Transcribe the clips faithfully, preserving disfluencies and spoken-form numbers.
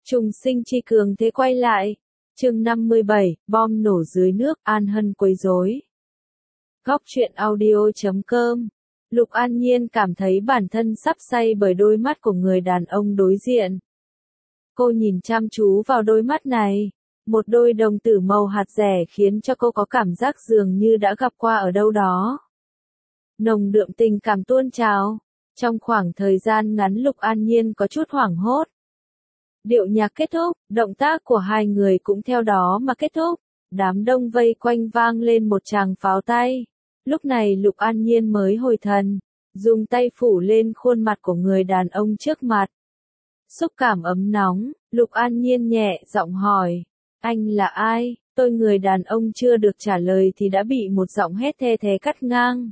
Trùng sinh chi cường thế quay lại. Chương năm mươi bảy, bom nổ dưới nước, An Hân quấy rối. Góc truyện audio chấm com. Lục An Nhiên cảm thấy bản thân sắp say bởi đôi mắt của người đàn ông đối diện. Cô nhìn chăm chú vào đôi mắt này, một đôi đồng tử màu hạt rẻ khiến cho cô có cảm giác dường như đã gặp qua ở đâu đó. Nồng đượm tình cảm tuôn trào. Trong khoảng thời gian ngắn Lục An Nhiên có chút hoảng hốt. Điệu nhạc kết thúc, động tác của hai người cũng theo đó mà kết thúc. Đám đông vây quanh vang lên một tràng pháo tay. Lúc này Lục An Nhiên mới hồi thần, dùng tay phủ lên khuôn mặt của người đàn ông trước mặt. Xúc cảm ấm nóng, Lục An Nhiên nhẹ giọng hỏi, anh là ai? Tôi người đàn ông chưa được trả lời thì đã bị một giọng hét the thé cắt ngang.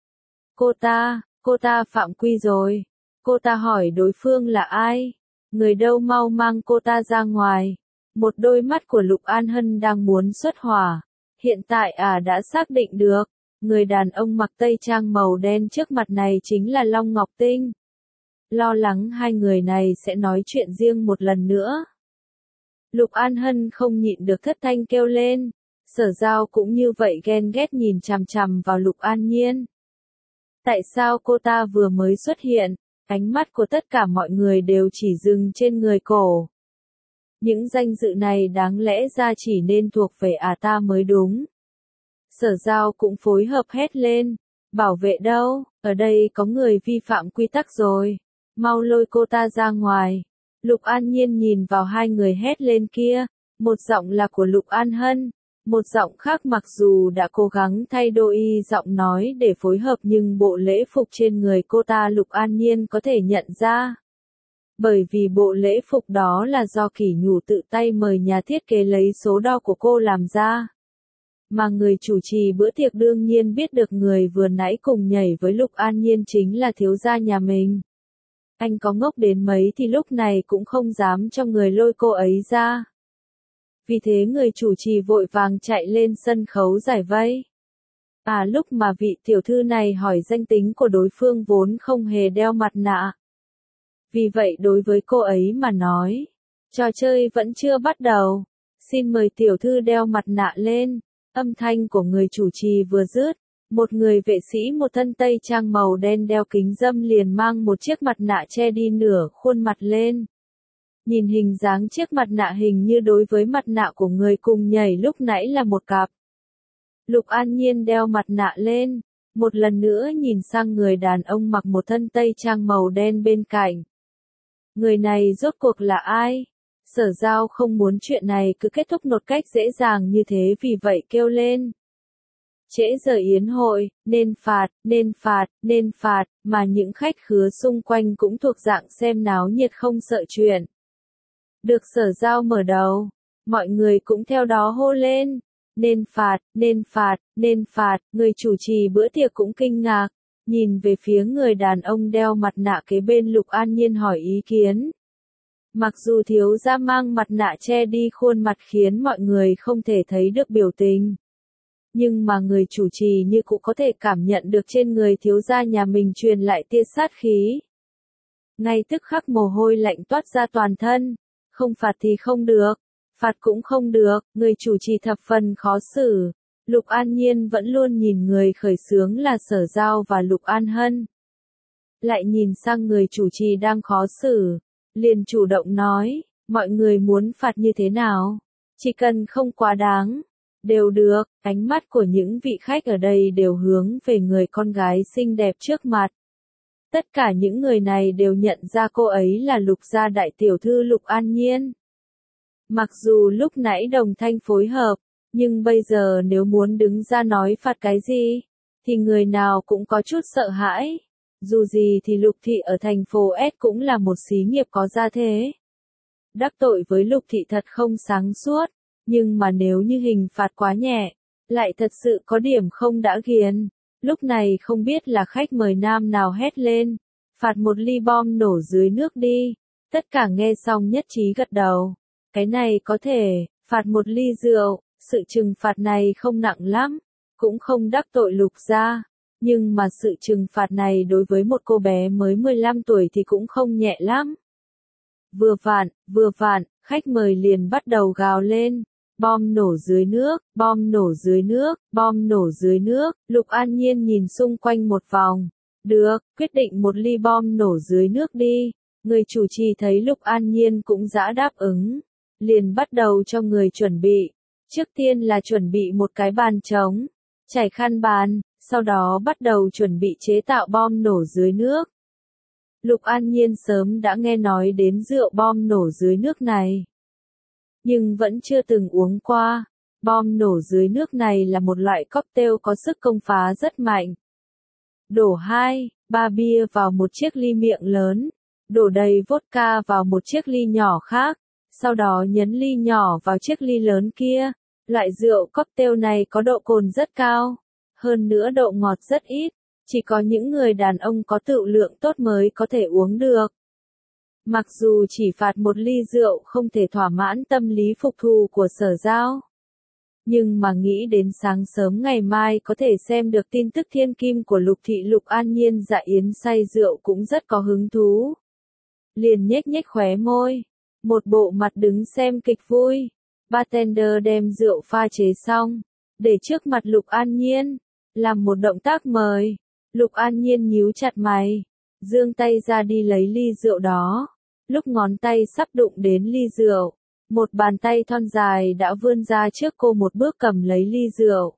Cô ta, cô ta phạm quy rồi. Cô ta hỏi đối phương là ai? Người đâu mau mang cô ta ra ngoài. Một đôi mắt của Lục An Hân đang muốn xuất hỏa. Hiện tại à đã xác định được, người đàn ông mặc tây trang màu đen trước mặt này chính là Long Ngọc Tinh. Lo lắng hai người này sẽ nói chuyện riêng một lần nữa. Lục An Hân không nhịn được thất thanh kêu lên. Sở Giao cũng như vậy ghen ghét nhìn chằm chằm vào Lục An Nhiên. Tại sao cô ta vừa mới xuất hiện? Ánh mắt của tất cả mọi người đều chỉ dừng trên người cổ. Những danh dự này đáng lẽ ra chỉ nên thuộc về à ta mới đúng. Sở Giao cũng phối hợp hét lên. Bảo vệ đâu? Ở đây có người vi phạm quy tắc rồi. Mau lôi cô ta ra ngoài. Lục An Nhiên nhìn vào hai người hét lên kia. Một giọng là của Lục An Hân. Một giọng khác mặc dù đã cố gắng thay đổi giọng nói để phối hợp nhưng bộ lễ phục trên người cô ta Lục An Nhiên có thể nhận ra. Bởi vì bộ lễ phục đó là do Kỷ Nhủ tự tay mời nhà thiết kế lấy số đo của cô làm ra. Mà người chủ trì bữa tiệc đương nhiên biết được người vừa nãy cùng nhảy với Lục An Nhiên chính là thiếu gia nhà mình. Anh có ngốc đến mấy thì lúc này cũng không dám cho người lôi cô ấy ra. Vì thế người chủ trì vội vàng chạy lên sân khấu giải vây. À lúc mà vị tiểu thư này hỏi danh tính của đối phương vốn không hề đeo mặt nạ. Vì vậy đối với cô ấy mà nói, trò chơi vẫn chưa bắt đầu. Xin mời tiểu thư đeo mặt nạ lên. Âm thanh của người chủ trì vừa dứt, một người vệ sĩ một thân tây trang màu đen đeo kính râm liền mang một chiếc mặt nạ che đi nửa khuôn mặt lên. Nhìn hình dáng chiếc mặt nạ hình như đối với mặt nạ của người cùng nhảy lúc nãy là một cặp. Lục An Nhiên đeo mặt nạ lên, một lần nữa nhìn sang người đàn ông mặc một thân tây trang màu đen bên cạnh. Người này rốt cuộc là ai? Sở Giao không muốn chuyện này cứ kết thúc một cách dễ dàng như thế vì vậy kêu lên. Trễ giờ yến hội, nên phạt, nên phạt, nên phạt, mà những khách khứa xung quanh cũng thuộc dạng xem náo nhiệt không sợ chuyện. Được Sở Giao mở đầu, mọi người cũng theo đó hô lên. Nên phạt, nên phạt, nên phạt, người chủ trì bữa tiệc cũng kinh ngạc, nhìn về phía người đàn ông đeo mặt nạ kế bên Lục An Nhiên hỏi ý kiến. Mặc dù thiếu gia mang mặt nạ che đi khuôn mặt khiến mọi người không thể thấy được biểu tình. Nhưng mà người chủ trì như cũng có thể cảm nhận được trên người thiếu gia nhà mình truyền lại tia sát khí. Ngay tức khắc mồ hôi lạnh toát ra toàn thân. Không phạt thì không được, phạt cũng không được, người chủ trì thập phần khó xử. Lục An Nhiên vẫn luôn nhìn người khởi xướng là Sở Giao và Lục An Hân. Lại nhìn sang người chủ trì đang khó xử, liền chủ động nói, mọi người muốn phạt như thế nào? Chỉ cần không quá đáng, đều được, ánh mắt của những vị khách ở đây đều hướng về người con gái xinh đẹp trước mặt. Tất cả những người này đều nhận ra cô ấy là Lục gia đại tiểu thư Lục An Nhiên. Mặc dù lúc nãy đồng thanh phối hợp, nhưng bây giờ nếu muốn đứng ra nói phạt cái gì, thì người nào cũng có chút sợ hãi. Dù gì thì Lục thị ở thành phố S cũng là một xí nghiệp có gia thế. Đắc tội với Lục thị thật không sáng suốt, nhưng mà nếu như hình phạt quá nhẹ, lại thật sự có điểm không đã ghiền. Lúc này không biết là khách mời nam nào hét lên, phạt một ly bom nổ dưới nước đi. Tất cả nghe xong nhất trí gật đầu. Cái này có thể, phạt một ly rượu, sự trừng phạt này không nặng lắm, cũng không đắc tội Lục gia. Nhưng mà sự trừng phạt này đối với một cô bé mới mười lăm tuổi thì cũng không nhẹ lắm. Vừa vặn, vừa vặn, Khách mời liền bắt đầu gào lên. Bom nổ dưới nước, bom nổ dưới nước, bom nổ dưới nước. Lục An Nhiên nhìn xung quanh một vòng. Được, quyết định một ly bom nổ dưới nước đi. Người chủ trì thấy Lục An Nhiên cũng dã đáp ứng. Liền bắt đầu cho người chuẩn bị. Trước tiên là chuẩn bị một cái bàn trống, trải khăn bàn, sau đó bắt đầu chuẩn bị chế tạo bom nổ dưới nước. Lục An Nhiên sớm đã nghe nói đến rượu bom nổ dưới nước này, nhưng vẫn chưa từng uống qua. Bom nổ dưới nước này là một loại cocktail có sức công phá rất mạnh. Đổ hai, ba bia vào một chiếc ly miệng lớn, đổ đầy vodka vào một chiếc ly nhỏ khác, sau đó nhấn ly nhỏ vào chiếc ly lớn kia. Loại rượu cocktail này có độ cồn rất cao, hơn nữa độ ngọt rất ít, chỉ có những người đàn ông có tựu lượng tốt mới có thể uống được. Mặc dù chỉ phạt một ly rượu không thể thỏa mãn tâm lý phục thù của Sở Giao, nhưng mà nghĩ đến sáng sớm ngày mai có thể xem được tin tức thiên kim của Lục Thị, Lục An Nhiên dạ yến say rượu cũng rất có hứng thú. Liền nhếch nhếch khóe môi, một bộ mặt đứng xem kịch vui. Bartender đem rượu pha chế xong, để trước mặt Lục An Nhiên, làm một động tác mời. Lục An Nhiên nhíu chặt mày, giương tay ra đi lấy ly rượu đó. Lúc ngón tay sắp đụng đến ly rượu, một bàn tay thon dài đã vươn ra trước cô một bước cầm lấy ly rượu.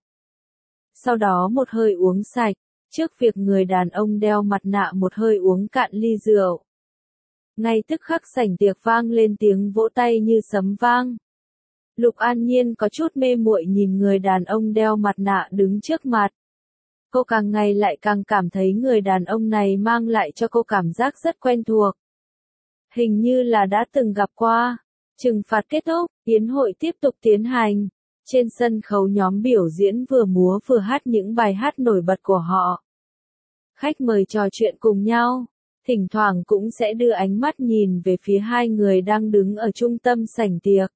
Sau đó một hơi uống sạch, trước việc người đàn ông đeo mặt nạ một hơi uống cạn ly rượu. Ngay tức khắc sảnh tiệc vang lên tiếng vỗ tay như sấm vang. Lục An Nhiên có chút mê muội nhìn người đàn ông đeo mặt nạ đứng trước mặt. Cô càng ngày lại càng cảm thấy người đàn ông này mang lại cho cô cảm giác rất quen thuộc. Hình như là đã từng gặp qua. Trừng phạt kết thúc, yến hội tiếp tục tiến hành. Trên sân khấu nhóm biểu diễn vừa múa vừa hát những bài hát nổi bật của họ. Khách mời trò chuyện cùng nhau, thỉnh thoảng cũng sẽ đưa ánh mắt nhìn về phía hai người đang đứng ở trung tâm sảnh tiệc.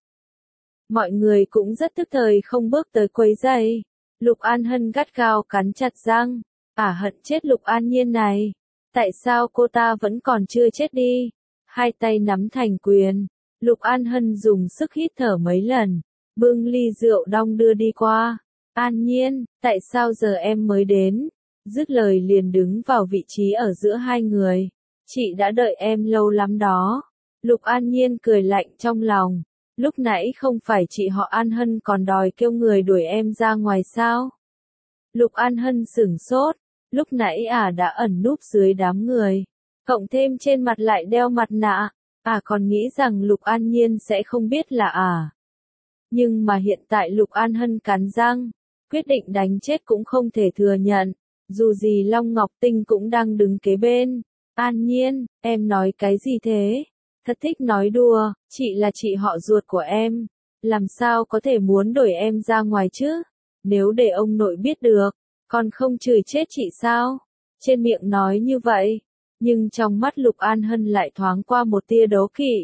Mọi người cũng rất tức thời không bước tới quấy rầy. Lục An Hân gắt gao cắn chặt răng, ả hận chết Lục An Nhiên này. Tại sao cô ta vẫn còn chưa chết đi? Hai tay nắm thành quyền, Lục An Hân dùng sức hít thở mấy lần, bưng ly rượu đong đưa đi qua. An Nhiên, tại sao giờ em mới đến? Dứt lời liền đứng vào vị trí ở giữa hai người. Chị đã đợi em lâu lắm đó. Lục An Nhiên cười lạnh trong lòng. Lúc nãy không phải chị họ An Hân còn đòi kêu người đuổi em ra ngoài sao? Lục An Hân sửng sốt, lúc nãy ả à đã ẩn núp dưới đám người, cộng thêm trên mặt lại đeo mặt nạ, ả à còn nghĩ rằng Lục An Nhiên sẽ không biết là ả. À. Nhưng mà hiện tại Lục An Hân cắn răng, quyết định đánh chết cũng không thể thừa nhận, dù gì Long Ngọc Tinh cũng đang đứng kế bên. An Nhiên, em nói cái gì thế? Thật thích nói đùa, chị là chị họ ruột của em, làm sao có thể muốn đuổi em ra ngoài chứ? Nếu để ông nội biết được, còn không chửi chết chị sao? Trên miệng nói như vậy, nhưng trong mắt Lục An Hân lại thoáng qua một tia đố kỵ.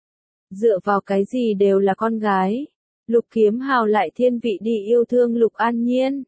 Dựa vào cái gì đều là con gái, Lục Kiếm Hào lại thiên vị đi yêu thương Lục An Nhiên.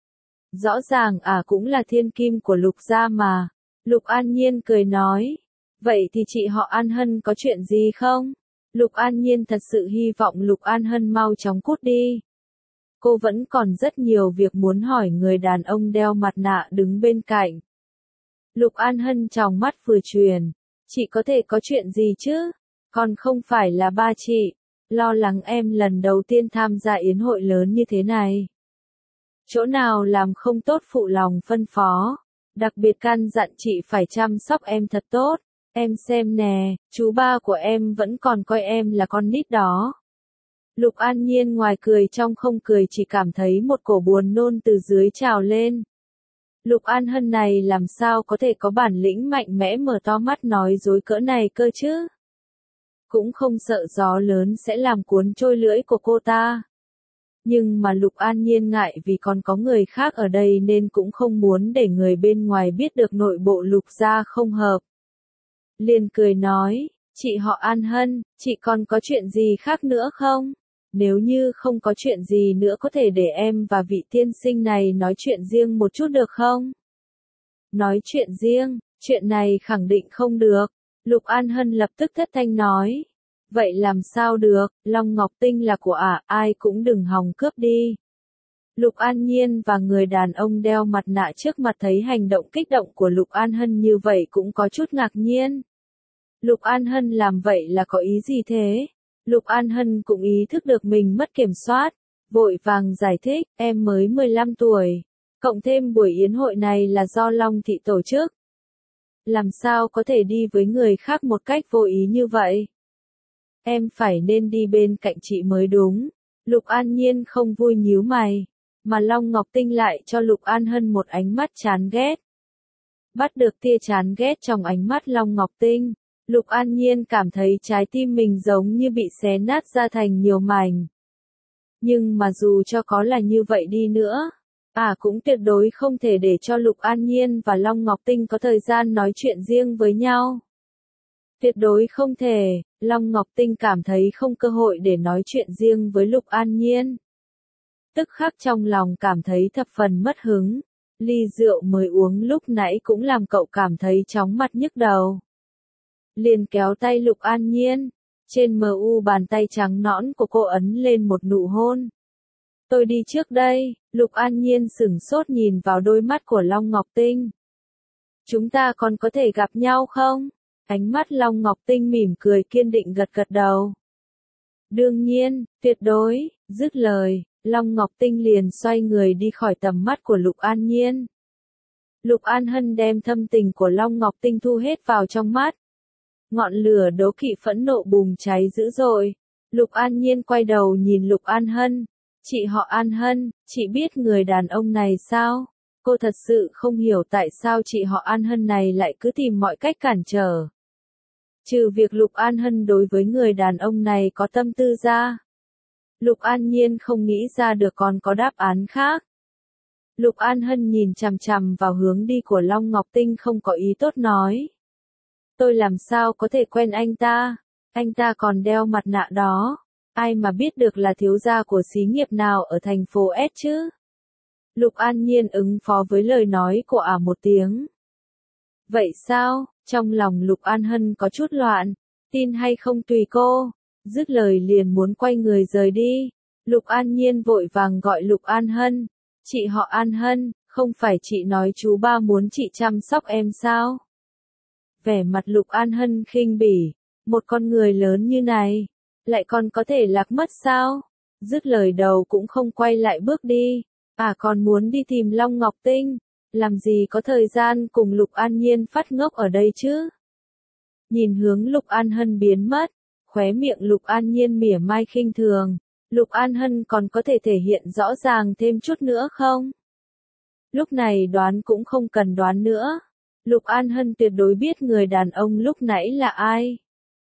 Rõ ràng ả à cũng là thiên kim của Lục gia mà. Lục An Nhiên cười nói. Vậy thì chị họ An Hân có chuyện gì không? Lục An Nhiên thật sự hy vọng Lục An Hân mau chóng cút đi. Cô vẫn còn rất nhiều việc muốn hỏi người đàn ông đeo mặt nạ đứng bên cạnh. Lục An Hân tròng mắt vừa truyền. Chị có thể có chuyện gì chứ? Còn không phải là ba chị. Lo lắng em lần đầu tiên tham gia yến hội lớn như thế này. Chỗ nào làm không tốt phụ lòng phân phó. Đặc biệt căn dặn chị phải chăm sóc em thật tốt. Em xem nè, chú ba của em vẫn còn coi em là con nít đó. Lục An Nhiên ngoài cười trong không cười, chỉ cảm thấy một cổ buồn nôn từ dưới trào lên. Lục An Hân này làm sao có thể có bản lĩnh mạnh mẽ mở to mắt nói dối cỡ này cơ chứ? Cũng không sợ gió lớn sẽ làm cuốn trôi lưỡi của cô ta. Nhưng mà Lục An Nhiên ngại vì còn có người khác ở đây nên cũng không muốn để người bên ngoài biết được nội bộ Lục gia không hợp. Liền cười nói, chị họ An Hân, chị còn có chuyện gì khác nữa không? Nếu như không có chuyện gì nữa có thể để em và vị tiên sinh này nói chuyện riêng một chút được không? Nói chuyện riêng, chuyện này khẳng định không được. Lục An Hân lập tức thất thanh nói. Vậy làm sao được, Long Ngọc Tinh là của ả, ai cũng đừng hòng cướp đi. Lục An Nhiên và người đàn ông đeo mặt nạ trước mặt thấy hành động kích động của Lục An Hân như vậy cũng có chút ngạc nhiên. Lục An Hân làm vậy là có ý gì thế? Lục An Hân cũng ý thức được mình mất kiểm soát, vội vàng giải thích, em mới mười lăm tuổi, cộng thêm buổi yến hội này là do Long Thị tổ chức. Làm sao có thể đi với người khác một cách vô ý như vậy? Em phải nên đi bên cạnh chị mới đúng. Lục An Nhiên không vui nhíu mày, mà Long Ngọc Tinh lại cho Lục An Hân một ánh mắt chán ghét. Bắt được tia chán ghét trong ánh mắt Long Ngọc Tinh, Lục An Nhiên cảm thấy trái tim mình giống như bị xé nát ra thành nhiều mảnh. Nhưng mà dù cho có là như vậy đi nữa, à cũng tuyệt đối không thể để cho Lục An Nhiên và Long Ngọc Tinh có thời gian nói chuyện riêng với nhau. Tuyệt đối không thể, Long Ngọc Tinh cảm thấy không cơ hội để nói chuyện riêng với Lục An Nhiên. Tức khắc trong lòng cảm thấy thập phần mất hứng, ly rượu mới uống lúc nãy cũng làm cậu cảm thấy chóng mặt nhức đầu. Liền kéo tay Lục An Nhiên, trên mờ u bàn tay trắng nõn của cô ấn lên một nụ hôn. Tôi đi trước đây, Lục An Nhiên sửng sốt nhìn vào đôi mắt của Long Ngọc Tinh. Chúng ta còn có thể gặp nhau không? Ánh mắt Long Ngọc Tinh mỉm cười kiên định gật gật đầu. Đương nhiên, tuyệt đối, dứt lời, Long Ngọc Tinh liền xoay người đi khỏi tầm mắt của Lục An Nhiên. Lục An Hân đem thâm tình của Long Ngọc Tinh thu hết vào trong mắt. Ngọn lửa đố kỵ phẫn nộ bùng cháy dữ dội. Lục An Nhiên quay đầu nhìn Lục An Hân. Chị họ An Hân, chị biết người đàn ông này sao? Cô thật sự không hiểu tại sao chị họ An Hân này lại cứ tìm mọi cách cản trở. Trừ việc Lục An Hân đối với người đàn ông này có tâm tư ra, Lục An Nhiên không nghĩ ra được còn có đáp án khác. Lục An Hân nhìn chằm chằm vào hướng đi của Long Ngọc Tinh không có ý tốt nói. Tôi làm sao có thể quen anh ta? Anh ta còn đeo mặt nạ đó. Ai mà biết được là thiếu gia của xí nghiệp nào ở thành phố S chứ? Lục An Nhiên ứng phó với lời nói của ả một tiếng. Vậy sao? Trong lòng Lục An Hân có chút loạn. Tin hay không tùy cô. Dứt lời liền muốn quay người rời đi. Lục An Nhiên vội vàng gọi Lục An Hân. Chị họ An Hân, không phải chị nói chú ba muốn chị chăm sóc em sao? Vẻ mặt Lục An Hân khinh bỉ. Một con người lớn như này, lại còn có thể lạc mất sao? Dứt lời đầu cũng không quay lại bước đi. À còn muốn đi tìm Long Ngọc Tinh. Làm gì có thời gian cùng Lục An Nhiên phát ngốc ở đây chứ? Nhìn hướng Lục An Hân biến mất, khóe miệng Lục An Nhiên mỉa mai khinh thường. Lục An Hân còn có thể thể hiện rõ ràng thêm chút nữa không? Lúc này đoán cũng không cần đoán nữa. Lục An Hân tuyệt đối biết người đàn ông lúc nãy là ai.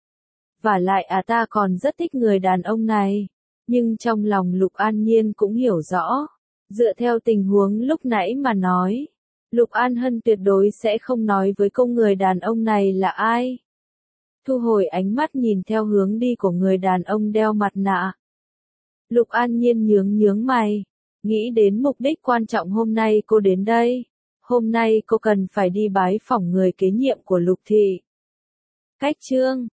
Vả lại à ta còn rất thích người đàn ông này. Nhưng trong lòng Lục An Nhiên cũng hiểu rõ. Dựa theo tình huống lúc nãy mà nói, Lục An Hân tuyệt đối sẽ không nói với cô người đàn ông này là ai. Thu hồi ánh mắt nhìn theo hướng đi của người đàn ông đeo mặt nạ. Lục An Nhiên nhướng nhướng mày, nghĩ đến mục đích quan trọng hôm nay cô đến đây. Hôm nay cô cần phải đi bái phỏng người kế nhiệm của Lục Thị. Cách chương